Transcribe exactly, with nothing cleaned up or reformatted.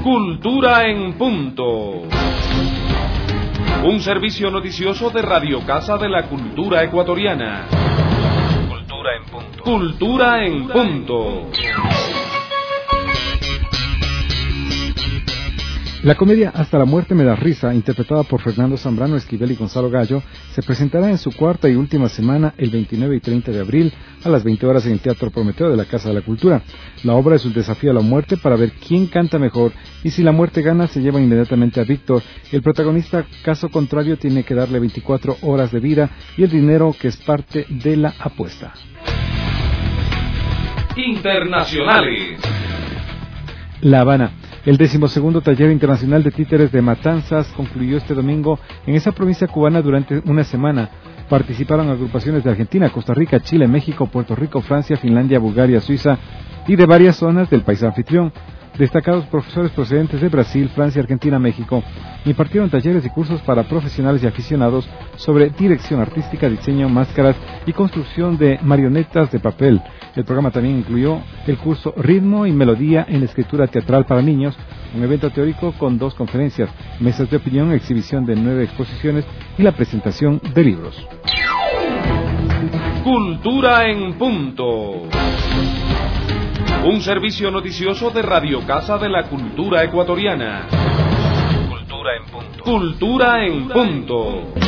Cultura en punto. Un servicio noticioso de Radio Casa de la Cultura Ecuatoriana. Cultura en punto. Cultura en punto. La comedia Hasta la muerte me da risa, interpretada por Fernando Zambrano Esquivel y Gonzalo Gallo, se presentará en su cuarta y última semana el veintinueve y treinta de abril a las veinte horas en el Teatro Prometeo de la Casa de la Cultura. La obra es un desafío a la muerte para ver quién canta mejor, y si la muerte gana se lleva inmediatamente a Víctor. El protagonista, caso contrario, tiene que darle veinticuatro horas de vida y el dinero que es parte de la apuesta. Internacionales. La Habana. El decimosegundo taller internacional de títeres de Matanzas concluyó este domingo en esa provincia cubana durante una semana. Participaron agrupaciones de Argentina, Costa Rica, Chile, México, Puerto Rico, Francia, Finlandia, Bulgaria, Suiza y de varias zonas del país anfitrión. Destacados profesores procedentes de Brasil, Francia, Argentina, México impartieron talleres y cursos para profesionales y aficionados sobre dirección artística, diseño, máscaras y construcción de marionetas de papel. El programa también incluyó el curso Ritmo y Melodía en Escritura Teatral para Niños, un evento teórico con dos conferencias, mesas de opinión, exhibición de nueve exposiciones y la presentación de libros. Cultura en punto. Un servicio noticioso de Radio Casa de la Cultura Ecuatoriana. Cultura en punto. Cultura en punto.